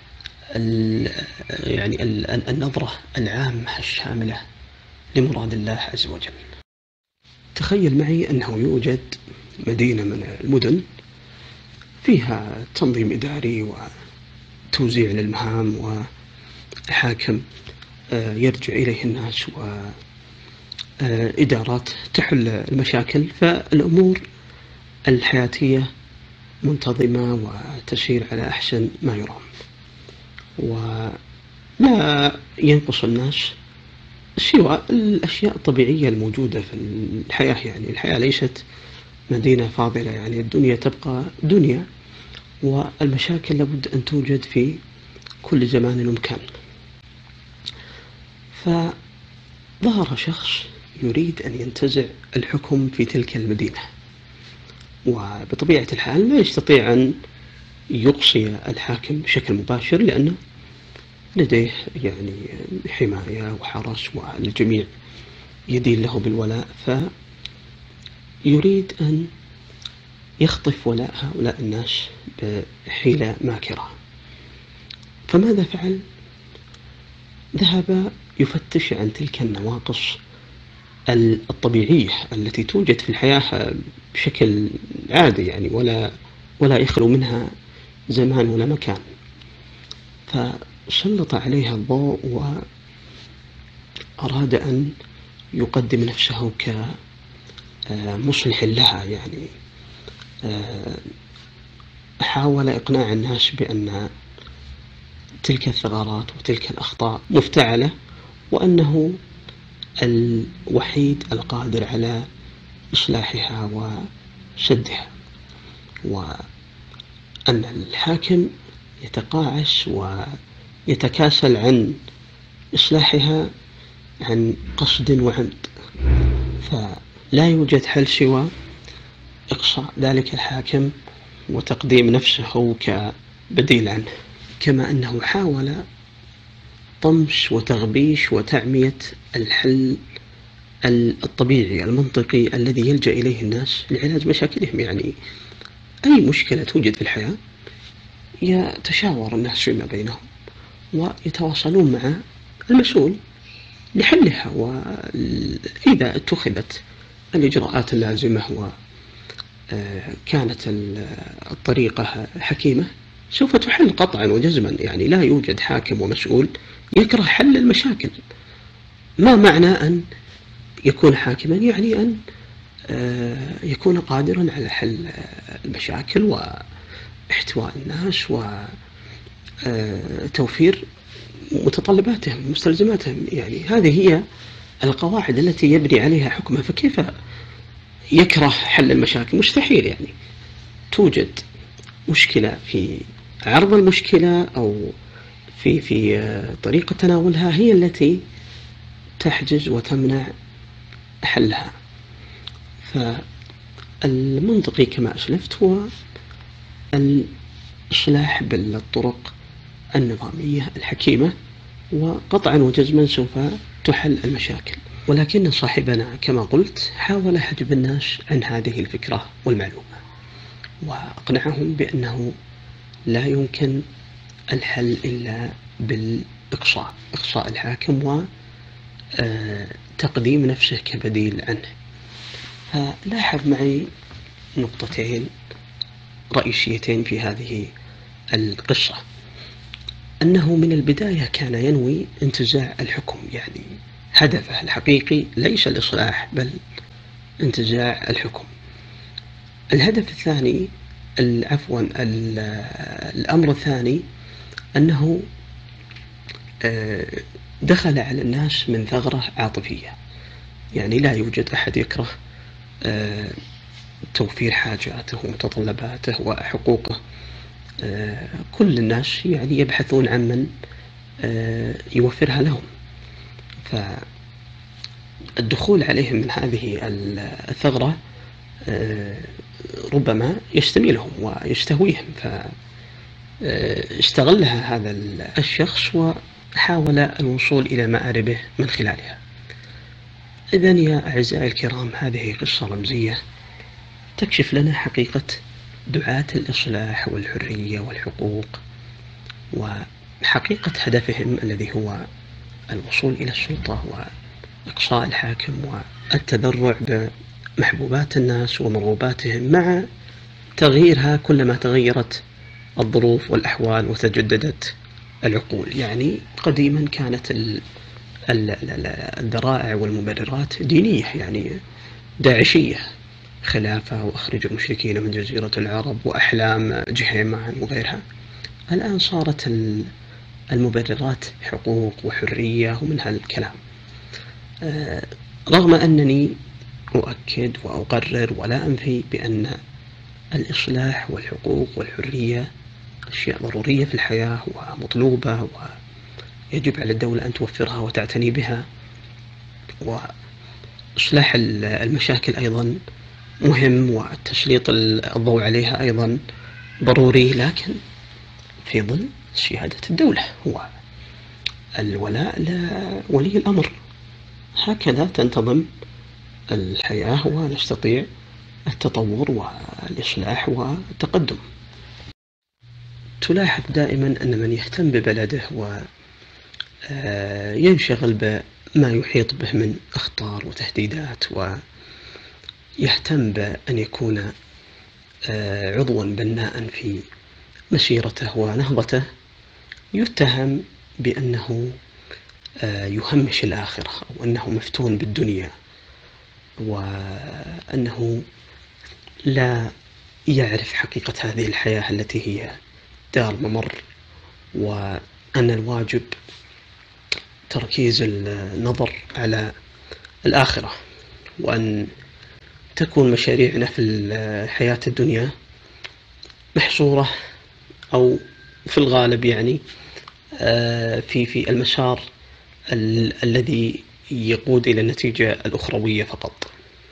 يعني النظرة العامة الشاملة لمراد الله عز وجل. تخيل معي أنه يوجد مدينة من المدن فيها تنظيم إداري وتوزيع للمهام وحاكم يرجع إليه الناس وإدارات تحل المشاكل، فالأمور الحياتية منتظمة وتسير على أحسن ما يرام، ولا ينقص الناس سوى الأشياء الطبيعية الموجودة في الحياة. يعني الحياة ليست مدينة فاضلة، يعني الدنيا تبقى دنيا، والمشاكل لابد أن توجد في كل زمان ومكان. فظهر شخص يريد أن ينتزع الحكم في تلك المدينة، وبطبيعة الحال لا يستطيع أن يقصي الحاكم بشكل مباشر لأنه لديه يعني حماية وحرس والجميع يدين له بالولاء، فيريد أن يخطف ولاء هؤلاء الناس بحيلة ماكرة. فماذا فعل؟ ذهب يفتش عن تلك النواقص الطبيعية التي توجد في الحياة بشكل عادي، يعني ولا يخلو منها زمان ولا مكان. فسلط عليها الضوء وأراد أن يقدم نفسه كمصلح لها. يعني حاول إقناع الناس بأن تلك الثغرات وتلك الأخطاء مفتعلة، وأنه الوحيد القادر على إصلاحها وسدها، وأن الحاكم يتقاعس ويتكاسل عن إصلاحها عن قصد وعمد، فلا يوجد حل سوى إقصاء ذلك الحاكم وتقديم نفسه كبديل عنه. كما أنه حاول طمس وتغبيش وتعمية الحل الطبيعي المنطقي الذي يلجأ إليه الناس لعلاج مشاكلهم. يعني أي مشكلة توجد في الحياة يتشاور الناس فيما بينهم ويتواصلون مع المسؤول لحلها، وإذا اتخذت الإجراءات اللازمة وكانت الطريقة حكيمة سوف تحل قطعا وجزما. يعني لا يوجد حاكم ومسؤول يكره حل المشاكل. ما معنى أن يكون حاكما؟ يعني أن يكون قادرا على حل المشاكل واحتواء الناس وتوفير متطلباتهم ومستلزماتهم. يعني هذه هي القواعد التي يبني عليها حكمه. فكيف يكره حل المشاكل؟ مستحيل. يعني توجد مشكلة، في عرض المشكلة أو في طريقة تناولها هي التي تحجز وتمنع حلها. فالمنطقي كما أسلفت هو الإصلاح بالطرق النظامية الحكيمة، وقطعا وجزما سوف تحل المشاكل. ولكن صاحبنا كما قلت حاول حجب الناس عن هذه الفكرة والمعلومة، وأقنعهم بأنه لا يمكن الحل إلا بالإقصاء، إقصاء الحاكم وتقديم نفسه كبديل عنه. فلاحظ معي نقطتين رئيسيتين في هذه القصة. أنه من البداية كان ينوي انتزاع الحكم، يعني هدفه الحقيقي ليس الإصلاح بل انتزاع الحكم. الهدف الثاني، الأمر الثاني، أنه دخل على الناس من ثغرة عاطفية. يعني لا يوجد أحد يكره توفير حاجاته ومتطلباته وحقوقه. كل الناس يعني يبحثون عن من يوفرها لهم. فالدخول عليهم من هذه الثغرة ربما يستميلهم ويستهويهم، فاستغلها هذا الشخص وحاول الوصول إلى مآربه من خلالها. إذن يا أعزائي الكرام، هذه قصة رمزية تكشف لنا حقيقة دعاة الإصلاح والحرية والحقوق، وحقيقة هدفهم الذي هو الوصول إلى السلطة وإقصاء الحاكم والتذرع بمحبوبات الناس ومرغوباتهم، مع تغييرها كلما تغيرت الظروف والأحوال وتجددت العقول. يعني قديما كانت الذرائع والمبررات دينية، يعني داعشية، خلافة وأخرج المشركين من جزيرة العرب وأحلام جهيمان وغيرها. الآن صارت المبررات حقوق وحرية ومن هالكلام. رغم أنني أؤكد وأقرر ولا أنفي بأن الإصلاح والحقوق والحرية أشياء ضرورية في الحياة ومطلوبة ويجب على الدولة أن توفرها وتعتني بها، وإصلاح المشاكل أيضا مهم، والتسليط الضوء عليها أيضا ضروري، لكن في ظل سيادة الدولة والولاء لولي الأمر. هكذا تنتظم الحياة ونستطيع التطور والإصلاح والتقدم. تلاحظ دائما أن من يهتم ببلده وينشغل بما يحيط به من أخطار وتهديدات، ويهتم بأن يكون عضوا بناء في مسيرته ونهضته، يتهم بأنه يهمش الآخرة، أو أنه مفتون بالدنيا، وأنه لا يعرف حقيقة هذه الحياة التي هي دار ممر، وأن الواجب تركيز النظر على الآخرة، وأن تكون مشاريعنا في الحياة الدنيا محصورة أو في الغالب يعني في المسار الذي يقود إلى النتيجة الأخروية فقط.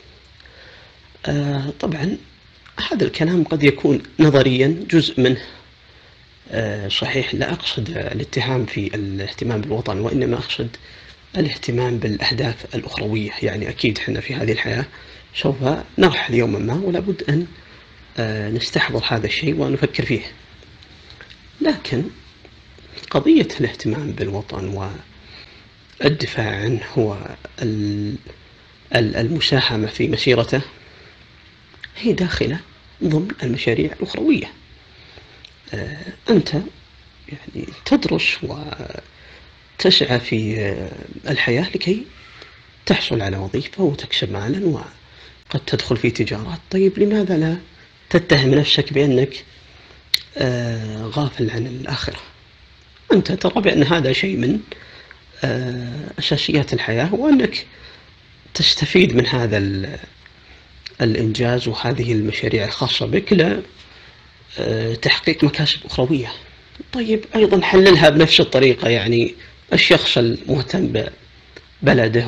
طبعا هذا الكلام قد يكون نظريا جزء منه صحيح. لا أقصد الاتهام في الاهتمام بالوطن، وإنما أقصد الاهتمام بالأهداف الأخروية. يعني أكيد حنا في هذه الحياة سوف نرحل يوما ما، ولا بد أن نستحضر هذا الشيء ونفكر فيه. لكن قضية الاهتمام بالوطن والدفاع عنه هو المساهمة في مسيرته هي داخلة ضمن المشاريع الأخروية. أنت يعني تدرس وتسعى في الحياة لكي تحصل على وظيفة وتكسب مالا وقد تدخل في تجارات. طيب لماذا لا تتهم نفسك بأنك غافل عن الآخرة؟ أنت ترى بأن هذا شيء من أساسيات الحياة، وأنك تستفيد من هذا الإنجاز وهذه المشاريع الخاصة بك لتحقيق مكاسب أخروية. طيب أيضا حللها بنفس الطريقة، يعني الشخص المهتم ببلده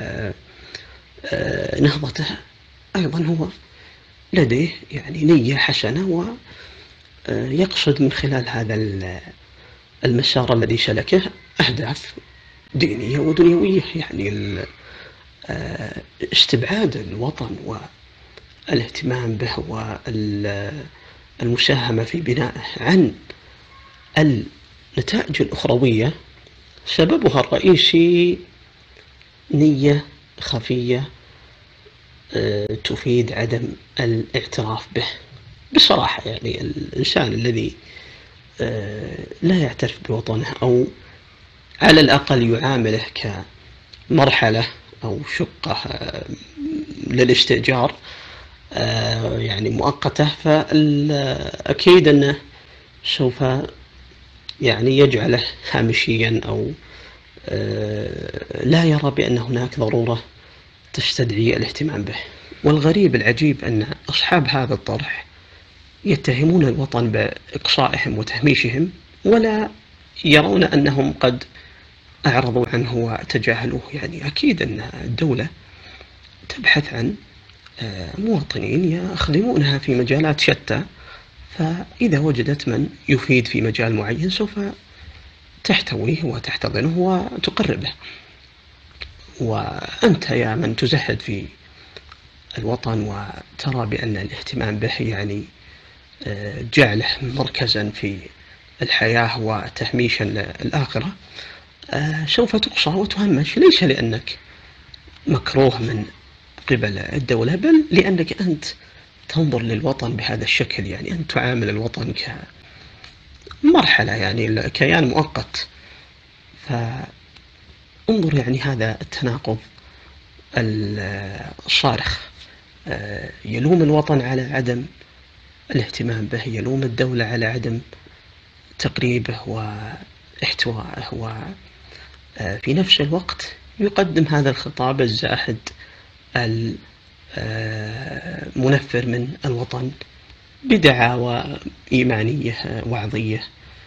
وبنهضته أيضا هو لديه يعني نية حسنة، ويقصد من خلال هذا المسار الذي سلكه أهداف دينية ودنيوية، يعني استبعاد الوطن والاهتمام به والمساهمة في بنائه عن النتائج الأخروية سببها الرئيسي نية خفية تفيد عدم الاعتراف به. بصراحة يعني الإنسان الذي لا يعترف بوطنه أو على الأقل يعامله كمرحلة أو شقة للاستئجار يعني مؤقتة، فأكيد أنه سوف يعني يجعله هامشيا أو لا يرى بأن هناك ضرورة تستدعي الاهتمام به. والغريب العجيب أن أصحاب هذا الطرح يتهمون الوطن بإقصائهم وتهميشهم، ولا يرون أنهم قد أعرضوا عنه وتجاهلوه. يعني أكيد أن الدولة تبحث عن مواطنين يخدمونها في مجالات شتى، فإذا وجدت من يفيد في مجال معين سوف تحتويه وتحتضنه وتقربه. وأنت يا من تزهد في الوطن وترى بأن الاهتمام به يعني جعله مركزا في الحياة وتهميشا للآخرة، سوف تقصى وتهمش، ليس لأنك مكروه من قبل الدولة، بل لأنك أنت تنظر للوطن بهذا الشكل. يعني أنت تعامل الوطن كمرحلة، يعني كيان مؤقت. فانظر يعني هذا التناقض الصارخ، يلوم الوطن على عدم الاهتمام به، يلوم الدولة على عدم تقريبه واحتوائه، وفي نفس الوقت يقدم هذا الخطاب الزاهد المنفر من الوطن بدعاوى إيمانية وعظية،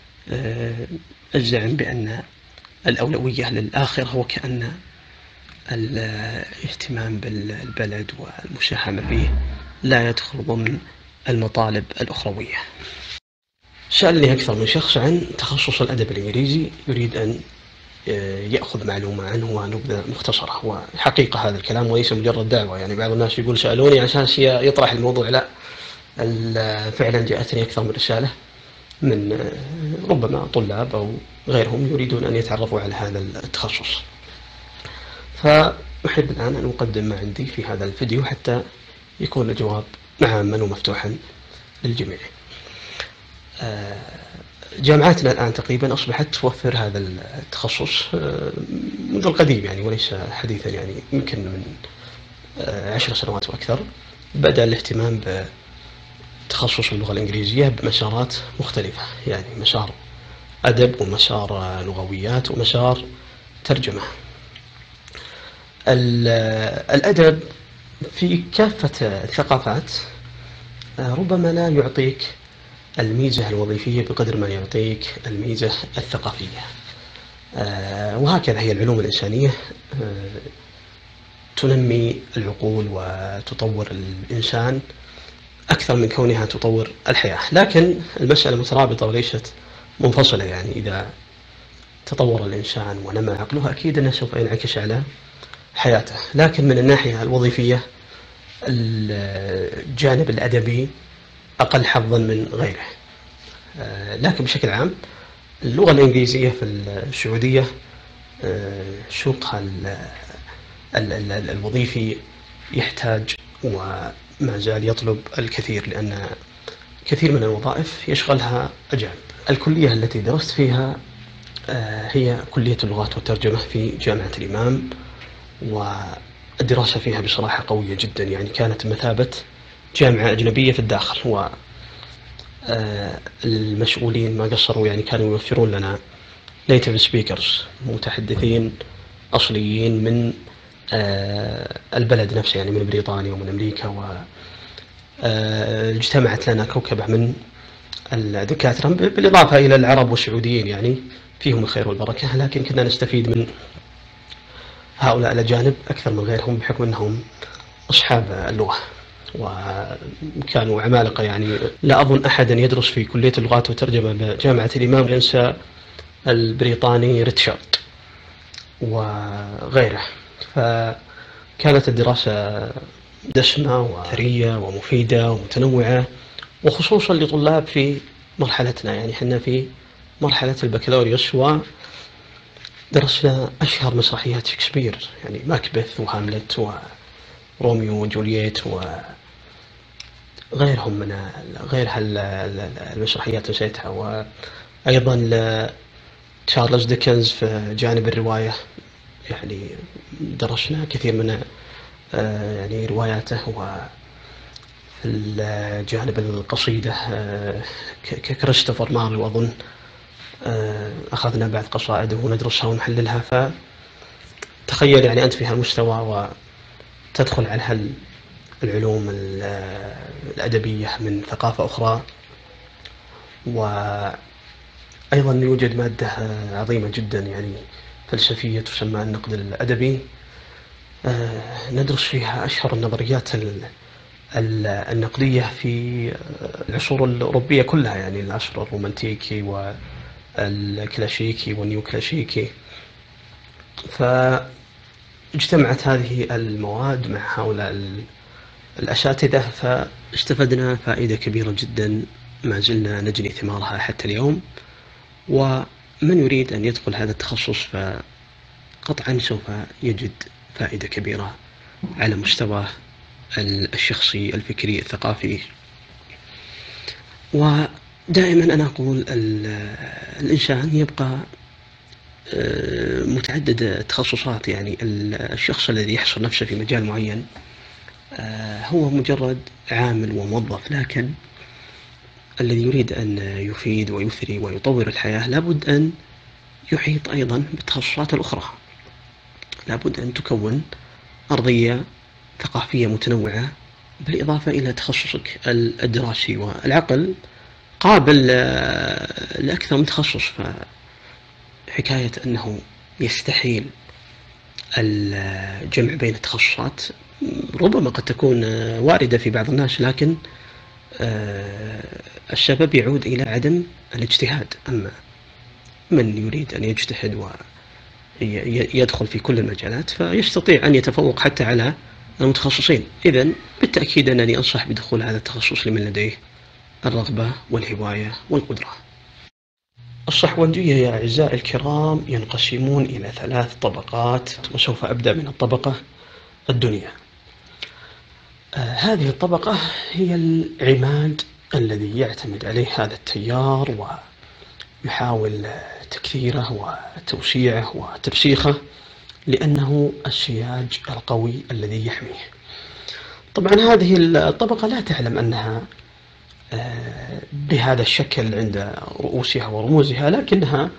الزعم بأن الأولوية للآخرة، وكأن الاهتمام بالبلد والمساهمة فيه لا يدخل ضمن المطالب الأخروية. سألني أكثر من شخص عن تخصص الأدب الإنجليزي، يريد أن يأخذ معلومة عنه ونبذة مختصرة. وحقيقة هذا الكلام وليس مجرد دعوة، يعني بعض الناس يقول سألوني عشان يطرح الموضوع، لا، فعلا جاءتني أكثر من رسالة من ربما طلاب أو غيرهم يريدون أن يتعرفوا على هذا التخصص. فأحب الآن أن أقدم ما عندي في هذا الفيديو حتى يكون الجواب عاما ومفتوحا للجميع. جامعاتنا الآن تقريبا أصبحت توفر هذا التخصص منذ القديم، يعني وليس حديثا، يعني يمكن من 10 سنوات وأكثر بدأ الاهتمام بتخصص اللغة الإنجليزية بمسارات مختلفة، يعني مسار أدب ومسار لغويات ومسار ترجمة. الأدب في كافة الثقافات ربما لا يعطيك الميزة الوظيفية بقدر ما يعطيك الميزة الثقافية، وهكذا هي العلوم الإنسانية تنمي العقول وتطور الإنسان أكثر من كونها تطور الحياة. لكن المسألة مترابطة وليست منفصلة، يعني إذا تطور الإنسان ونمى عقله أكيد أنه سوف ينعكس على حياته. لكن من الناحية الوظيفية الجانب الأدبي أقل حظا من غيره. لكن بشكل عام اللغة الإنجليزية في السعودية سوقها الوظيفي يحتاج وما زال يطلب الكثير، لأن كثير من الوظائف يشغلها أجانب. الكلية التي درست فيها هي كلية اللغات والترجمة في جامعة الإمام، والدراسة فيها بصراحة قوية جدا، يعني كانت مثابة جامعة أجنبية في الداخل. والمسؤولين ما قصروا، يعني كانوا يوفرون لنا native speakers، متحدثين أصليين من البلد نفسه، يعني من بريطانيا ومن أمريكا. واجتمعت لنا كوكبة من الدكاترة، بالإضافة إلى العرب والسعوديين، يعني فيهم الخير والبركة، لكن كنا نستفيد من هؤلاء الأجانب أكثر من غيرهم بحكم أنهم أصحاب اللغة وكانوا عمالقة. يعني لا أظن أحدا يدرس في كلية اللغات والترجمة بجامعة الإمام ينسى البريطاني ريتشارد وغيره. فكانت الدراسة دسمة وثرية ومفيدة ومتنوعة، وخصوصا لطلاب في مرحلتنا، يعني حنا في مرحلة البكالوريوس ودرسنا أشهر مسرحيات شكسبير، يعني ماكبث وهاملت وروميو وجولييت وغيرهم من غير المسرحيات نسيتها. وأيضا تشارلز ديكنز في جانب الرواية، يعني درسنا كثير من يعني رواياته. وفي الجانب القصيدة كريستوفر مارلو أظن أخذنا بعض قصائده وندرسها ونحللها. فتخيل يعني أنت في هالمستوى وتدخل على العلوم الأدبية من ثقافة أخرى. وأيضا يوجد مادة عظيمة جدا يعني فلسفية تسمى النقد الأدبي، ندرس فيها أشهر النظريات النقدية في العصور الأوروبية كلها، يعني العصر الرومانتيكي والكلاسيكي والنيو كلاسيكي. فاجتمعت هذه المواد مع هؤلاء الأساتذة، فاستفدنا فائدة كبيرة جدا ما زلنا نجني ثمارها حتى اليوم. ومن يريد أن يدخل هذا التخصص فقطعا سوف يجد فائدة كبيرة على مستوى الشخصي الفكري الثقافي. ودائما أنا أقول الإنسان يبقى متعدد التخصصات، يعني الشخص الذي يحصر نفسه في مجال معين هو مجرد عامل وموظف، لكن الذي يريد أن يفيد ويثري ويطور الحياة لابد أن يحيط أيضا بالتخصصات الأخرى، لابد أن تكون أرضية ثقافية متنوعة بالإضافة إلى تخصصك الدراسي. والعقل قابل لأكثر من تخصص، فحكاية أنه يستحيل الجمع بين التخصصات ربما قد تكون واردة في بعض الناس، لكن السبب يعود إلى عدم الاجتهاد. أما من يريد أن يجتهد ويدخل في كل المجالات فيستطيع أن يتفوق حتى على المتخصصين. إذن بالتأكيد أنني أنصح بدخول هذا التخصص لمن لديه الرغبة والهواية والقدرة. الصحوندية يا أعزائي الكرام ينقسمون إلى 3 طبقات، وسوف أبدأ من الطبقة الدنيا. هذه الطبقة هي العماد الذي يعتمد عليه هذا التيار ويحاول تكثيره وتوسيعه وترسيخه، لأنه السياج القوي الذي يحميه. طبعا هذه الطبقة لا تعلم أنها بهذا الشكل عند رؤوسها ورموزها، لكنها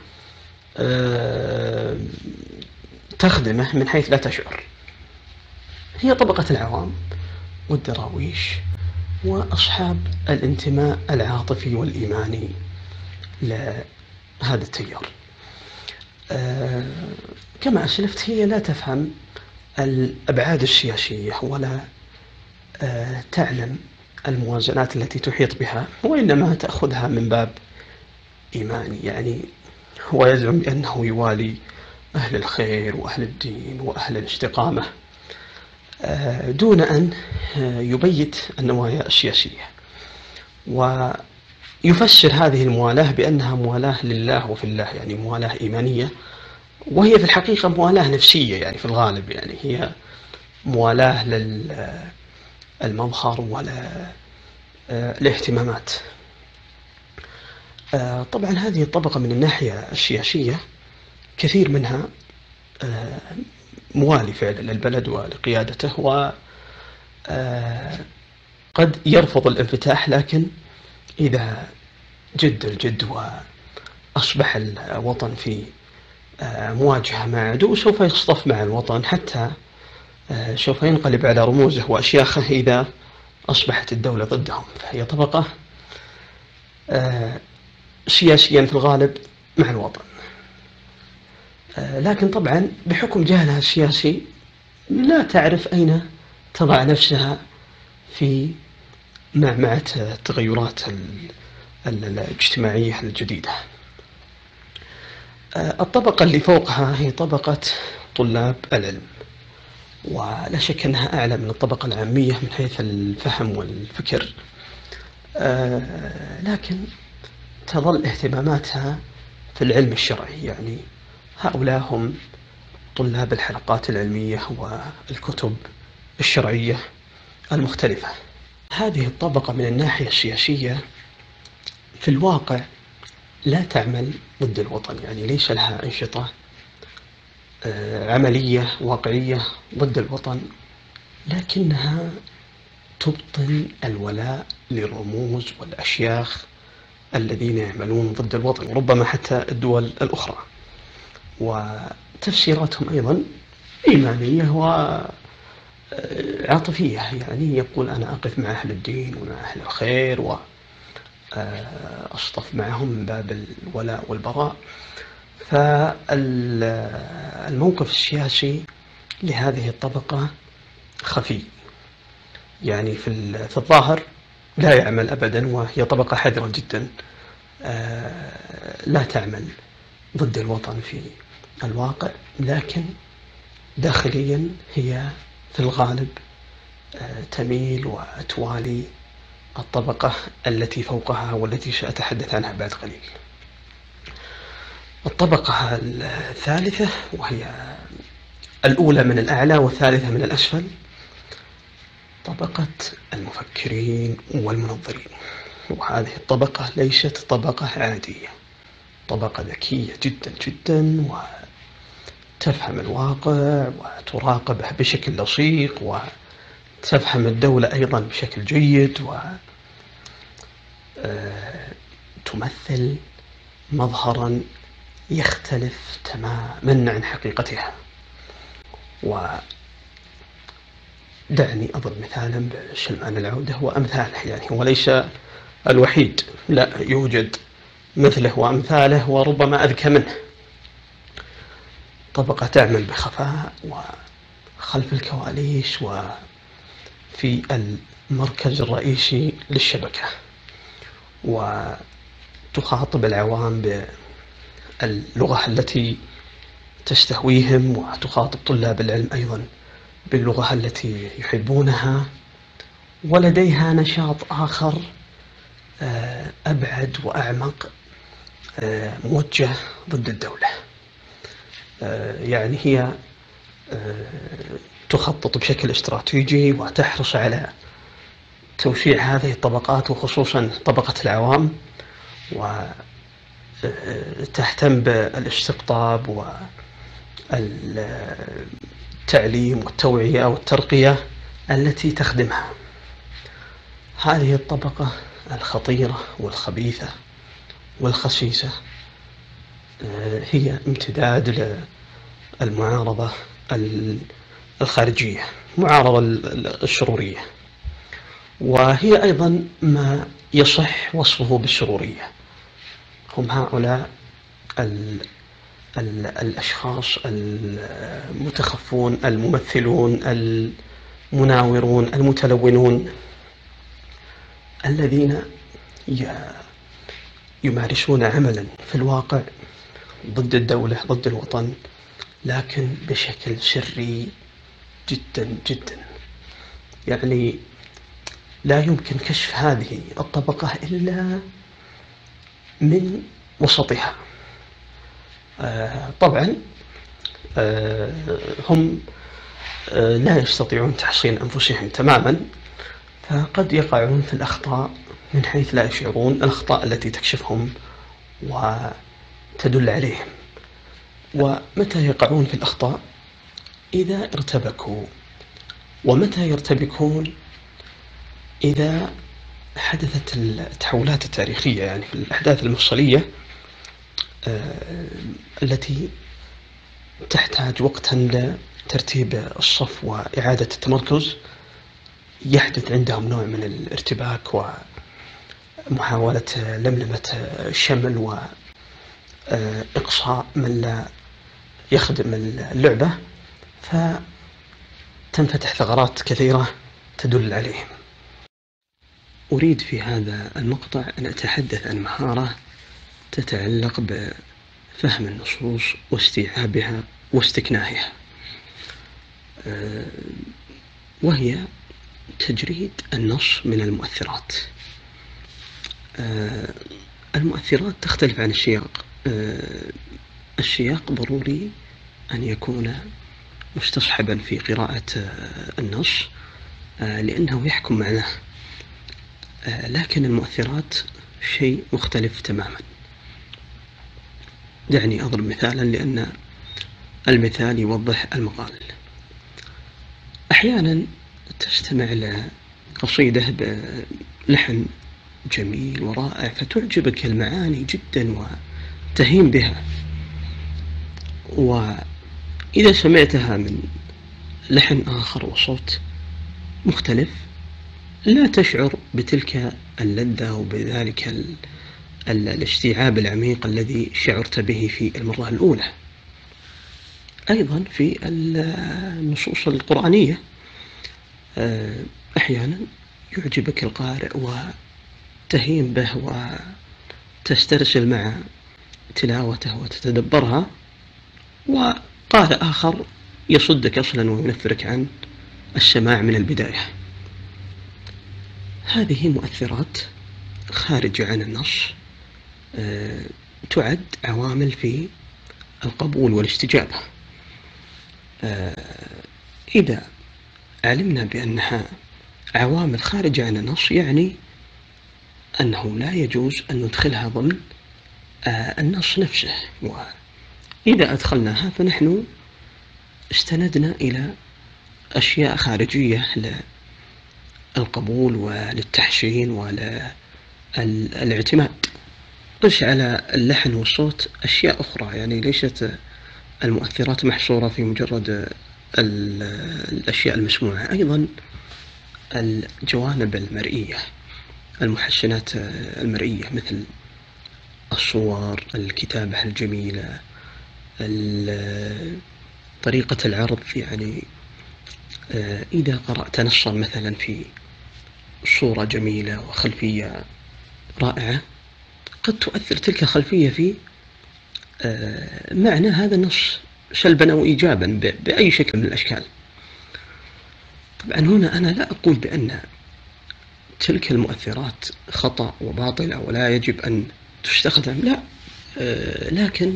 تخدمه من حيث لا تشعر. هي طبقة العوام والدراويش وأصحاب الانتماء العاطفي والإيماني لهذا التيار. كما أسلفت هي لا تفهم الأبعاد السياسية ولا تعلم الموازنات التي تحيط بها، وإنما تأخذها من باب إيماني. يعني هو يزعم بأنه يوالي أهل الخير وأهل الدين وأهل الاستقامة دون أن يبيت النوايا السياسية، ويفسر هذه الموالاة بأنها موالاة لله وفي الله، يعني موالاة إيمانية وهي في الحقيقة موالاة نفسية يعني في الغالب، يعني هي موالاة للمظهر ولا الاهتمامات. طبعا هذه الطبقة من الناحية السياسية كثير منها موالي فعلا للبلد ولقيادته، وقد يرفض الانفتاح، لكن إذا جد الجد وأصبح الوطن في مواجهة مع عدو سوف يصطف مع الوطن، حتى سوف ينقلب على رموزه وأشياخه إذا أصبحت الدولة ضدهم. فهي طبقة سياسيا في الغالب مع الوطن، لكن طبعا بحكم جهلها السياسي لا تعرف أين تضع نفسها في معمعة التغيرات الاجتماعية الجديدة. الطبقة اللي فوقها هي طبقة طلاب العلم، ولا شك أنها أعلى من الطبقة العامية من حيث الفهم والفكر، لكن تظل اهتماماتها في العلم الشرعي. يعني هؤلاء هم طلاب الحلقات العلمية والكتب الشرعية المختلفة. هذه الطبقة من الناحية السياسية في الواقع لا تعمل ضد الوطن، يعني ليس لها أنشطة عملية واقعية ضد الوطن، لكنها تبطن الولاء للرموز والأشياخ الذين يعملون ضد الوطن، وربما حتى الدول الأخرى. وتفسيراتهم أيضا إيمانية وعاطفية، يعني يقول أنا أقف مع أهل الدين ومع أهل الخير وأصطف معهم من باب الولاء والبراء. فالموقف السياسي لهذه الطبقة خفي، يعني في الظاهر لا يعمل أبدا، وهي طبقة حذرة جدا لا تعمل ضد الوطن في الواقع، لكن داخليا هي في الغالب تميل وتوالي الطبقة التي فوقها والتي سأتحدث عنها بعد قليل. الطبقة الثالثة، وهي الأولى من الأعلى والثالثة من الأسفل، طبقة المفكرين والمنظرين. وهذه الطبقة ليست طبقة عادية، طبقة ذكية جدا جدا، وتفهم الواقع وتراقبه بشكل لصيق، وتفهم الدولة أيضا بشكل جيد، وتمثل مظهرا يختلف تماما عن حقيقتها. ودعني أضرب مثالا بسلمان العودة وأمثاله، يعني هو ليس الوحيد، لا يوجد مثله وأمثاله وربما أذكى منه. طبقة تعمل بخفاء وخلف الكواليس وفي المركز الرئيسي للشبكة، وتخاطب العوام باللغة التي تستهويهم، وتخاطب طلاب العلم أيضا باللغة التي يحبونها، ولديها نشاط آخر أبعد وأعمق موجه ضد الدولة. يعني هي تخطط بشكل استراتيجي وتحرص على توسيع هذه الطبقات، وخصوصا طبقة العوام، وتهتم بالاستقطاب والتعليم والتوعية والترقية التي تخدمها. هذه الطبقة الخطيرة والخبيثة والخسيسة هي امتداد للمعارضة الخارجية، المعارضة الشرورية، وهي أيضا ما يصح وصفه بالشرورية. هم هؤلاء الأشخاص المتخفون الممثلون المناورون المتلونون الذين يمارسون عملا في الواقع ضد الدولة ضد الوطن، لكن بشكل سري جدا جدا. يعني لا يمكن كشف هذه الطبقة إلا من وسطها. طبعا هم لا يستطيعون تحصين أنفسهم تماما، فقد يقعون في الأخطاء من حيث لا يشعرون، الأخطاء التي تكشفهم وتدل عليهم. ومتى يقعون في الأخطاء؟ إذا ارتبكوا. ومتى يرتبكون؟ إذا حدثت التحولات التاريخية، يعني في الأحداث المفصلية التي تحتاج وقتا لترتيب الصف وإعادة التمركز، يحدث عندهم نوع من الارتباك ومحاولة لملمة الشمل وإقصاء من لا يخدم اللعبة، فتنفتح ثغرات كثيرة تدل عليهم. أريد في هذا المقطع أن أتحدث عن مهارة تتعلق بفهم النصوص واستيعابها واستكناهها، وهي تجريد النص من المؤثرات. المؤثرات تختلف عن السياق. السياق ضروري أن يكون مستصحبا في قراءة النص لأنه يحكم معناه، لكن المؤثرات شيء مختلف تماما. دعني أضرب مثالا لأن المثال يوضح المقال. أحيانا تستمع لقصيدة بلحن جميل ورائع فتعجبك المعاني جدا وتهيم بها، وإذا سمعتها من لحن آخر وصوت مختلف لا تشعر بتلك اللذة وبذلك الاستيعاب العميق الذي شعرت به في المرة الأولى. أيضا في النصوص القرآنية أحيانا يعجبك القارئ وتهيم به وتسترسل مع تلاوته وتتدبرها، وقارئ آخر يصدك أصلا وينفرك عن السماع من البداية. هذه مؤثرات خارجة عن النص تعد عوامل في القبول والاستجابة. إذا علمنا بأنها عوامل خارجة عن النص يعني أنه لا يجوز أن ندخلها ضمن النص نفسه، وإذا أدخلناها فنحن استندنا إلى أشياء خارجية للقبول وللتحسين وللاعتماد. قش على اللحن والصوت أشياء أخرى، يعني ليست المؤثرات محصورة في مجرد الأشياء المسموعة. أيضا الجوانب المرئية، المحسنات المرئية مثل الصور، الكتابة الجميلة، طريقة العرض. يعني إذا قرأت نصا مثلا في صورة جميلة وخلفية رائعة قد تؤثر تلك الخلفية في معنى هذا النص سلبا أو إيجابا بأي شكل من الأشكال. طبعا هنا أنا لا أقول بأن تلك المؤثرات خطأ وباطلة ولا يجب أن تستخدم، لا، لكن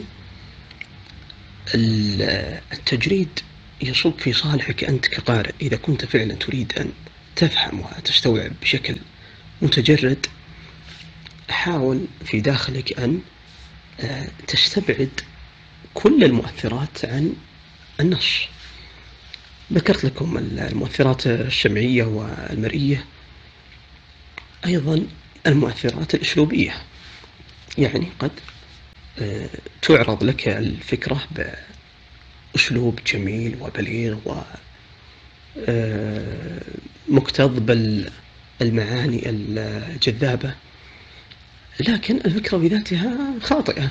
التجريد يصب في صالحك أنت كقارئ. إذا كنت فعلا تريد أن تفهم وتستوعب بشكل متجرد، حاول في داخلك أن تستبعد كل المؤثرات عن النص. ذكرت لكم المؤثرات السمعية والمرئية، أيضا المؤثرات الأسلوبية، يعني قد تعرض لك الفكرة بأسلوب جميل وبليغ ومكتظ بالمعاني الجذابة، لكن الفكرة بذاتها خاطئة.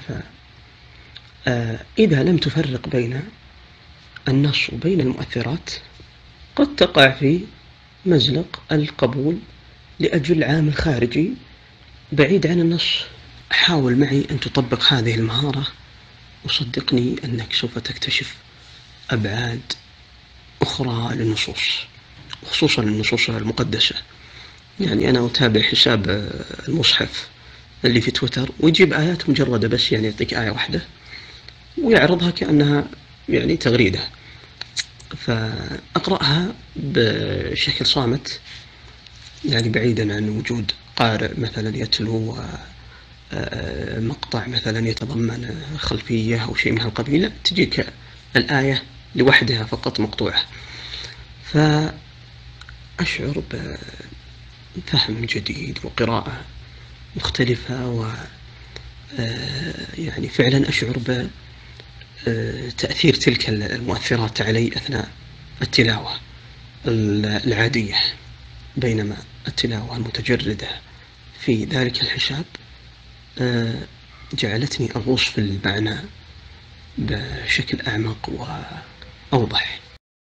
إذا لم تفرق بين النص وبين المؤثرات قد تقع في مزلق القبول لأجل عامل خارجي بعيد عن النص. حاول معي أن تطبق هذه المهارة وصدقني أنك سوف تكتشف أبعاد أخرى للنصوص، خصوصا النصوص المقدسة. يعني أنا أتابع حساب المصحف اللي في تويتر ويجيب آيات مجردة بس، يعني يعطيك آية واحدة ويعرضها كأنها يعني تغريدة، فأقرأها بشكل صامت، يعني بعيدا عن وجود قارئ مثلا يتلو مقطع مثلا يتضمن خلفية أو شيء من هالقبيل، تجيك الآية لوحدها فقط مقطوعة، فأشعر بفهم جديد وقراءة مختلفة، و يعني فعلا أشعر بتأثير تلك المؤثرات علي أثناء التلاوة العادية، بينما التلاوة المتجردة في ذلك الحشاب جعلتني أغوص في المعنى بشكل أعمق وأوضح.